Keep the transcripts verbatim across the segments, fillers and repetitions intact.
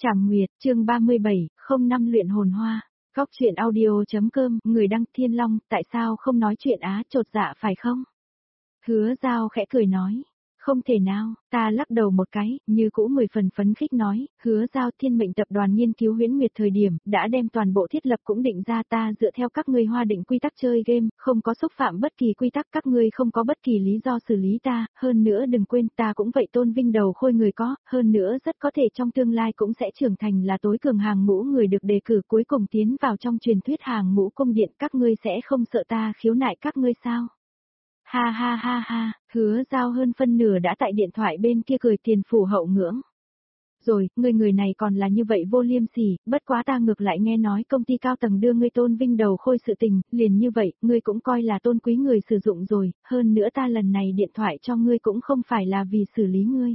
Trảm Nguyệt, chương ba mươi bảy, không năm luyện hồn hoa. Góc truyện audio.com, người đăng Thiên Long, tại sao không nói chuyện á, chột dạ phải không? Hứa Giao khẽ cười nói. Không thể nào, ta lắc đầu một cái, như cũ mười phần phấn khích nói, Hứa Giao Thiên Mệnh tập đoàn nghiên cứu huyễn nguyệt thời điểm, đã đem toàn bộ thiết lập cũng định ra, ta dựa theo các ngươi hoa định quy tắc chơi game, không có xúc phạm bất kỳ quy tắc, các ngươi không có bất kỳ lý do xử lý ta, hơn nữa đừng quên ta cũng vậy, tôn vinh đầu khôi người có, hơn nữa rất có thể trong tương lai cũng sẽ trưởng thành là tối cường hàng ngũ người được đề cử, cuối cùng tiến vào trong truyền thuyết hàng ngũ cung điện, các ngươi sẽ không sợ ta khiếu nại các ngươi sao? Ha ha ha ha, Hứa Giao hơn phân nửa đã tại điện thoại bên kia cười tiền phủ hậu ngưỡng. Rồi, người người này còn là như vậy vô liêm sỉ, bất quá ta ngược lại nghe nói công ty cao tầng đưa ngươi tôn vinh đầu khôi sự tình, liền như vậy, ngươi cũng coi là tôn quý người sử dụng rồi, hơn nữa ta lần này điện thoại cho ngươi cũng không phải là vì xử lý ngươi.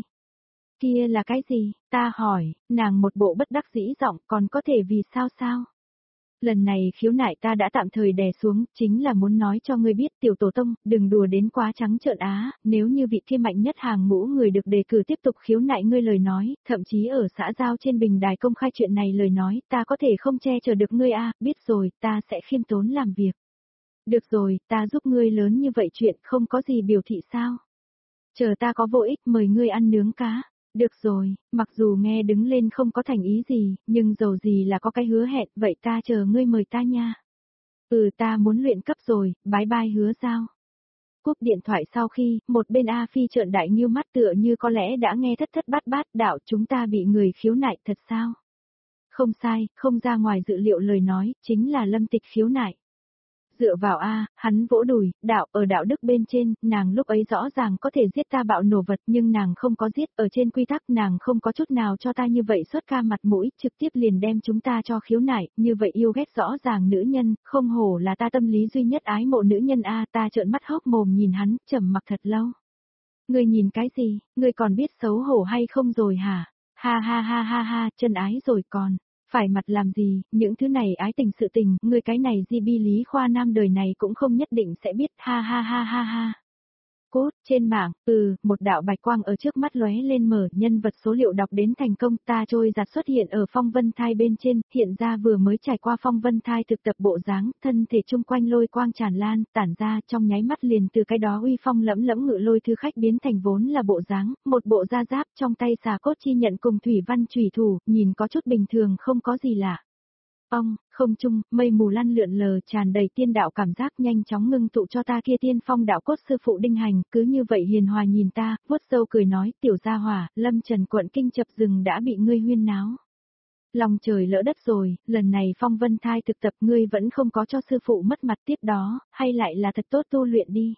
Kia là cái gì? Ta hỏi, nàng một bộ bất đắc dĩ giọng, còn có thể vì sao sao? Lần này khiếu nại ta đã tạm thời đè xuống, chính là muốn nói cho ngươi biết tiểu tổ tông, đừng đùa đến quá trắng trợn á, nếu như vị kia mạnh nhất hàng ngũ người được đề cử tiếp tục khiếu nại ngươi lời nói, thậm chí ở xã giao trên bình đài công khai chuyện này lời nói, ta có thể không che chở được ngươi a, biết rồi, ta sẽ khiêm tốn làm việc. Được rồi, ta giúp ngươi lớn như vậy chuyện không có gì biểu thị sao. Chờ ta có vô ích mời ngươi ăn nướng cá. Được rồi, mặc dù nghe đứng lên không có thành ý gì, nhưng dầu gì là có cái hứa hẹn, vậy ta chờ ngươi mời ta nha. Ừ ta muốn luyện cấp rồi, bái bai Hứa Giao. Cúp điện thoại sau khi, một bên A Phi trợn đại nghiêu mắt tựa như có lẽ đã nghe thất thất bát bát, đạo chúng ta bị người khiếu nại thật sao? Không sai, không ra ngoài dự liệu lời nói, chính là Lâm Tịch khiếu nại. Dựa vào A, hắn vỗ đùi, đạo, ở đạo đức bên trên, nàng lúc ấy rõ ràng có thể giết ta bạo nổ vật nhưng nàng không có giết, ở trên quy tắc nàng không có chút nào cho ta như vậy xuất ca mặt mũi, trực tiếp liền đem chúng ta cho khiếu nại, như vậy yêu ghét rõ ràng nữ nhân, không hổ là ta tâm lý duy nhất ái mộ nữ nhân A, ta trợn mắt hốc mồm nhìn hắn, trầm mặc thật lâu. Ngươi nhìn cái gì, ngươi còn biết xấu hổ hay không rồi hả? Ha ha ha ha ha, chân ái rồi còn. Phải mặt làm gì, những thứ này ái tình sự tình, ngươi cái này di bi Lý Khoa Nam đời này cũng không nhất định sẽ biết, ha ha ha ha ha. Cốt, trên mạng, ừ, một đạo bạch quang ở trước mắt lóe lên mở, nhân vật số liệu đọc đến thành công, ta trôi giạt xuất hiện ở phong vân thai bên trên, hiện ra vừa mới trải qua phong vân thai thực tập bộ dáng, thân thể chung quanh lôi quang tràn lan, tản ra trong nháy mắt liền từ cái đó uy phong lẫm lẫm ngự lôi thứ khách biến thành vốn là bộ dáng, một bộ da giáp trong tay xà cốt chi nhận cùng thủy văn chủy thủ, nhìn có chút bình thường không có gì lạ. Ông, không trung, mây mù lăn lượn lờ tràn đầy tiên đạo cảm giác nhanh chóng ngưng tụ cho ta kia tiên phong đạo cốt sư phụ Đinh Hành, cứ như vậy hiền hòa nhìn ta, vuốt râu cười nói, tiểu gia hỏa, Lâm Trần quận kinh chập rừng đã bị ngươi huyên náo. Lòng trời lỡ đất rồi, lần này phong vân thai thực tập ngươi vẫn không có cho sư phụ mất mặt tiếp đó, hay lại là thật tốt tu luyện đi.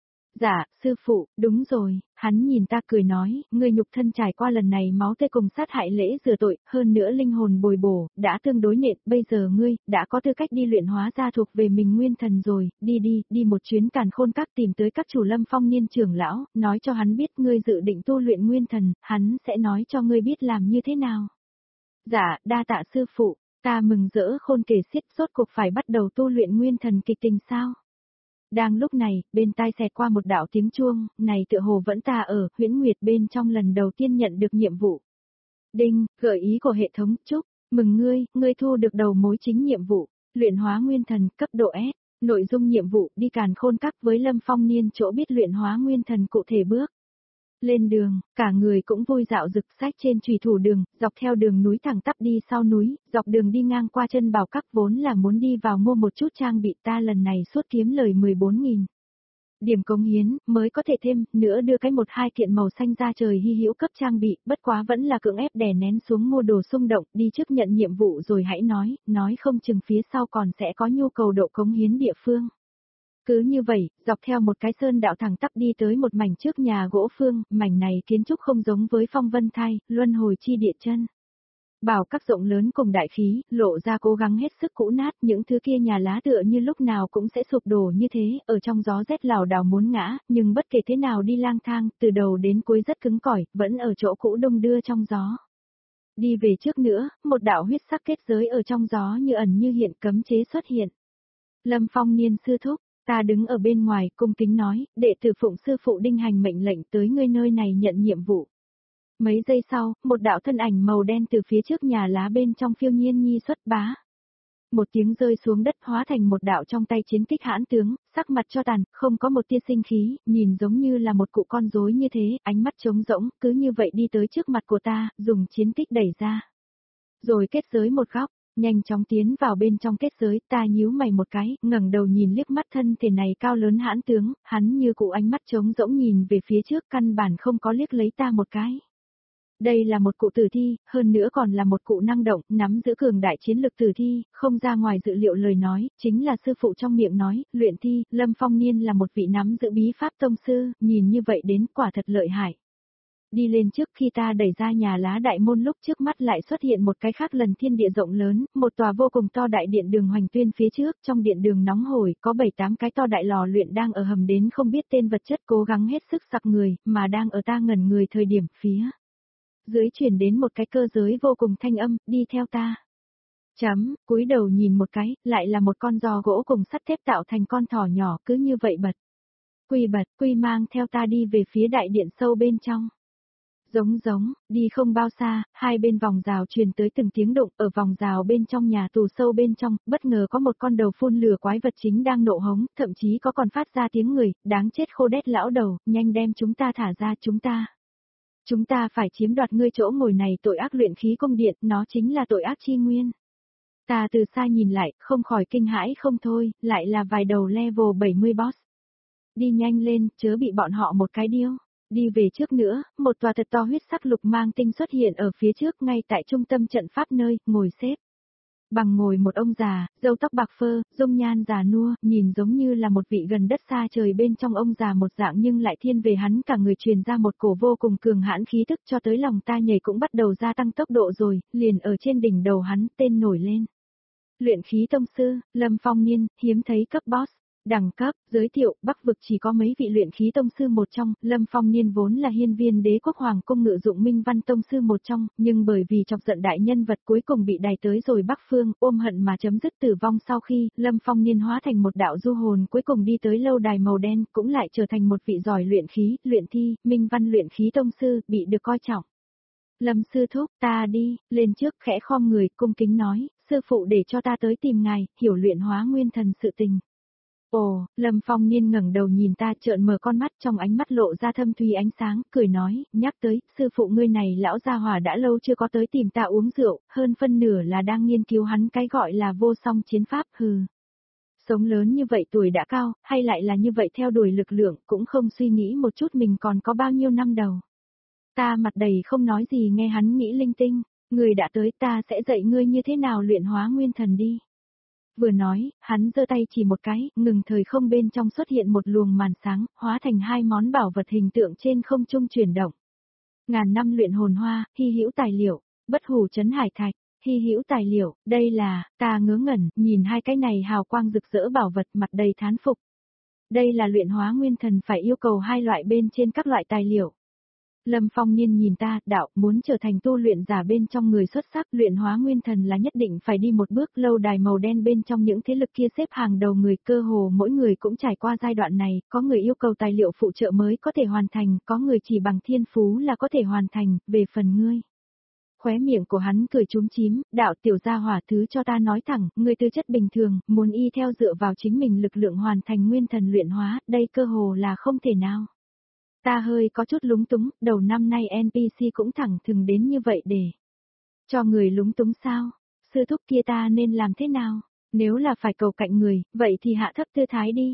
Dạ, sư phụ, đúng rồi, hắn nhìn ta cười nói, ngươi nhục thân trải qua lần này máu tê cùng sát hại lễ rửa tội, hơn nữa linh hồn bồi bổ, đã tương đối nện, bây giờ ngươi, đã có tư cách đi luyện hóa ra thuộc về mình nguyên thần rồi, đi đi, đi một chuyến càn khôn các tìm tới các chủ Lâm Phong Niên trưởng lão, nói cho hắn biết ngươi dự định tu luyện nguyên thần, hắn sẽ nói cho ngươi biết làm như thế nào. Dạ, đa tạ sư phụ, ta mừng rỡ khôn kể xiết sốt cuộc phải bắt đầu tu luyện nguyên thần kịch tình sao. Đang lúc này, bên tai xẹt qua một đạo tiếng chuông, này tựa hồ vẫn ta ở, huyễn nguyệt bên trong lần đầu tiên nhận được nhiệm vụ. Đinh, gợi ý của hệ thống, chúc, mừng ngươi, ngươi thu được đầu mối chính nhiệm vụ, luyện hóa nguyên thần, cấp độ S, nội dung nhiệm vụ, đi càn khôn các với Lâm Phong Niên chỗ biết luyện hóa nguyên thần cụ thể bước. Lên đường, cả người cũng vui dạo rực sách trên chùy thủ đường, dọc theo đường núi thẳng tắp đi sau núi, dọc đường đi ngang qua chân bảo các vốn là muốn đi vào mua một chút trang bị ta lần này suốt kiếm lời mười bốn nghìn. Điểm cống hiến, mới có thể thêm, nữa đưa cái một hai kiện màu xanh ra trời hy hữu cấp trang bị, bất quá vẫn là cưỡng ép đè nén xuống mua đồ xung động, đi trước nhận nhiệm vụ rồi hãy nói, nói không chừng phía sau còn sẽ có nhu cầu độ cống hiến địa phương. Cứ như vậy, dọc theo một cái sơn đạo thẳng tắp đi tới một mảnh trước nhà gỗ phương, mảnh này kiến trúc không giống với phong vân thai, luân hồi chi địa chân. Bảo các rộng lớn cùng đại khí, lộ ra cố gắng hết sức cũ nát, những thứ kia nhà lá tựa như lúc nào cũng sẽ sụp đổ như thế, ở trong gió rét lảo đảo muốn ngã, nhưng bất kể thế nào đi lang thang, từ đầu đến cuối rất cứng cỏi, vẫn ở chỗ cũ đông đưa trong gió. Đi về trước nữa, một đạo huyết sắc kết giới ở trong gió như ẩn như hiện cấm chế xuất hiện. Lâm Phong Niên sư thúc. Ta đứng ở bên ngoài, cung kính nói, đệ tử phụng sư phụ Đinh Hành mệnh lệnh tới ngươi nơi này nhận nhiệm vụ. Mấy giây sau, một đạo thân ảnh màu đen từ phía trước nhà lá bên trong phiêu nhiên nhi xuất bá. Một tiếng rơi xuống đất hóa thành một đạo trong tay chiến kích hãn tướng, sắc mặt cho tàn, không có một tia sinh khí, nhìn giống như là một cụ con rối như thế, ánh mắt trống rỗng, cứ như vậy đi tới trước mặt của ta, dùng chiến kích đẩy ra. Rồi kết giới một góc, nhanh chóng tiến vào bên trong kết giới, ta nhíu mày một cái, ngẩng đầu nhìn liếc mắt thân thể này cao lớn hãn tướng, hắn như cụ ánh mắt trống rỗng nhìn về phía trước căn bản không có liếc lấy ta một cái. Đây là một cụ tử thi, hơn nữa còn là một cụ năng động, nắm giữ cường đại chiến lực tử thi, không ra ngoài dự liệu lời nói, chính là sư phụ trong miệng nói, luyện thi, Lâm Phong Niên là một vị nắm giữ bí pháp tông sư, nhìn như vậy đến quả thật lợi hại. Đi lên trước khi ta đẩy ra nhà lá đại môn lúc trước mắt lại xuất hiện một cái khác lần thiên địa rộng lớn, một tòa vô cùng to đại điện đường hoành tuyên phía trước, trong điện đường nóng hổi, có bảy tám cái to đại lò luyện đang ở hầm đến không biết tên vật chất cố gắng hết sức sặc người, mà đang ở ta ngẩn người thời điểm phía. Dưới chuyển đến một cái cơ giới vô cùng thanh âm, đi theo ta. Chấm, cúi đầu nhìn một cái, lại là một con giò gỗ cùng sắt thép tạo thành con thỏ nhỏ, cứ như vậy bật. Quy bật, quy mang theo ta đi về phía đại điện sâu bên trong. Giống giống, đi không bao xa, hai bên vòng rào truyền tới từng tiếng động, ở vòng rào bên trong nhà tù sâu bên trong, bất ngờ có một con đầu phun lửa quái vật chính đang nộ hống, thậm chí có còn phát ra tiếng người, đáng chết khô đét lão đầu, nhanh đem chúng ta thả ra chúng ta. Chúng ta phải chiếm đoạt ngươi chỗ ngồi này tội ác luyện khí cung điện, nó chính là tội ác chi nguyên. Ta từ xa nhìn lại, không khỏi kinh hãi không thôi, lại là vài đầu level bảy mươi boss. Đi nhanh lên, chớ bị bọn họ một cái điêu. Đi về trước nữa, một tòa thật to huyết sắc lục mang tinh xuất hiện ở phía trước ngay tại trung tâm trận pháp nơi, ngồi xếp. Bằng ngồi một ông già, râu tóc bạc phơ, dung nhan già nua, nhìn giống như là một vị gần đất xa trời bên trong ông già một dạng nhưng lại thiên về hắn cả người truyền ra một cổ vô cùng cường hãn khí tức cho tới lòng ta nhảy cũng bắt đầu gia tăng tốc độ rồi, liền ở trên đỉnh đầu hắn tên nổi lên. Luyện khí tông sư, Lâm Phong Niên, hiếm thấy cấp boss. Đẳng cấp, giới thiệu, Bắc vực chỉ có mấy vị luyện khí tông sư một trong, Lâm Phong Niên vốn là hiên viên đế quốc hoàng cung ngự dụng minh văn tông sư một trong, nhưng bởi vì chọc giận đại nhân vật cuối cùng bị đày tới rồi Bắc phương, ôm hận mà chấm dứt tử vong sau khi, Lâm Phong Niên hóa thành một đạo du hồn cuối cùng đi tới lâu đài màu đen, cũng lại trở thành một vị giỏi luyện khí, luyện thi, minh văn luyện khí tông sư, bị được coi trọng. Lâm sư thúc, ta đi, lên trước khẽ khom người, cung kính nói, sư phụ để cho ta tới tìm ngài, hiểu luyện hóa nguyên thần sự tình. Ồ, Lâm Phong Niên ngẩng đầu nhìn ta trợn mở con mắt trong ánh mắt lộ ra thâm thúy ánh sáng, cười nói, nhắc tới, sư phụ ngươi này lão gia hỏa đã lâu chưa có tới tìm ta uống rượu, hơn phân nửa là đang nghiên cứu hắn cái gọi là vô song chiến pháp, hừ. Sống lớn như vậy tuổi đã cao, hay lại là như vậy theo đuổi lực lượng, cũng không suy nghĩ một chút mình còn có bao nhiêu năm đầu. Ta mặt đầy không nói gì nghe hắn nghĩ linh tinh, người đã tới ta sẽ dạy ngươi như thế nào luyện hóa nguyên thần đi. Vừa nói, hắn giơ tay chỉ một cái, ngừng thời không bên trong xuất hiện một luồng màn sáng, hóa thành hai món bảo vật hình tượng trên không trung chuyển động. Ngàn năm luyện hồn hoa, hy hữu tài liệu, bất hủ trấn hải thạch, hy hữu tài liệu, đây là, ta ngớ ngẩn, nhìn hai cái này hào quang rực rỡ bảo vật mặt đầy thán phục. Đây là luyện hóa nguyên thần phải yêu cầu hai loại bên trên các loại tài liệu. Lâm Phong Niên nhìn ta, đạo, muốn trở thành tu luyện giả bên trong người xuất sắc, luyện hóa nguyên thần là nhất định phải đi một bước, lâu đài màu đen bên trong những thế lực kia xếp hàng đầu người, cơ hồ mỗi người cũng trải qua giai đoạn này, có người yêu cầu tài liệu phụ trợ mới có thể hoàn thành, có người chỉ bằng thiên phú là có thể hoàn thành, về phần ngươi. Khóe miệng của hắn cười chúm chím, đạo tiểu gia hỏa thứ cho ta nói thẳng, ngươi tư chất bình thường, muốn y theo dựa vào chính mình lực lượng hoàn thành nguyên thần luyện hóa, đây cơ hồ là không thể nào. Ta hơi có chút lúng túng, đầu năm nay en pê xê cũng thẳng thừng đến như vậy để cho người lúng túng sao? Sư thúc kia ta nên làm thế nào? Nếu là phải cầu cạnh người, vậy thì hạ thấp tư thái đi.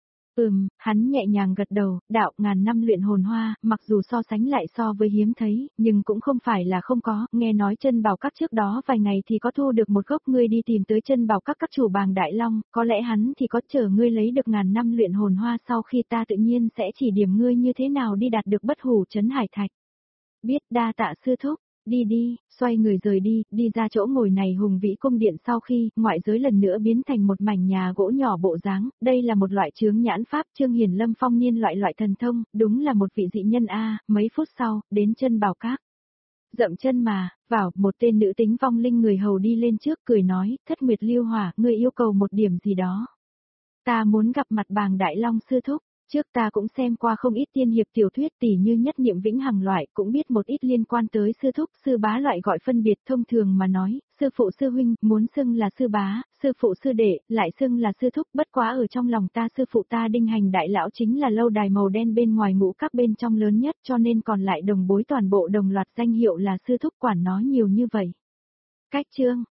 Ừm, hắn nhẹ nhàng gật đầu, đạo ngàn năm luyện hồn hoa, mặc dù so sánh lại so với hiếm thấy, nhưng cũng không phải là không có, nghe nói chân bảo các trước đó vài ngày thì có thu được một gốc, ngươi đi tìm tới chân bảo các các chủ bàng Đại Long, có lẽ hắn thì có chờ ngươi lấy được ngàn năm luyện hồn hoa sau khi ta tự nhiên sẽ chỉ điểm ngươi như thế nào đi đạt được bất hủ trấn hải thạch. Biết đa tạ sư thúc. Đi đi, xoay người rời đi, đi ra chỗ ngồi này hùng vĩ cung điện sau khi, ngoại giới lần nữa biến thành một mảnh nhà gỗ nhỏ bộ dáng, đây là một loại chướng nhãn pháp Trương Hiền Lâm Phong Niên loại loại thần thông, đúng là một vị dị nhân a. Mấy phút sau, đến chân bảo các. Dậm chân mà, vào, một tên nữ tính vong linh người hầu đi lên trước cười nói, Thất Nguyệt Lưu Hỏa, ngươi yêu cầu một điểm gì đó. Ta muốn gặp mặt bàng Đại Long sư thúc. Trước ta cũng xem qua không ít tiên hiệp tiểu thuyết tỉ như nhất niệm vĩnh hằng loại, cũng biết một ít liên quan tới sư thúc, sư bá loại gọi phân biệt. Thông thường mà nói, sư phụ sư huynh, muốn xưng là sư bá, sư phụ sư đệ, lại xưng là sư thúc. Bất quá ở trong lòng ta sư phụ ta Đinh Hành đại lão chính là lâu đài màu đen bên ngoài ngũ các bên trong lớn nhất, cho nên còn lại đồng bối toàn bộ đồng loạt danh hiệu là sư thúc, quản nó nhiều như vậy. Cách chương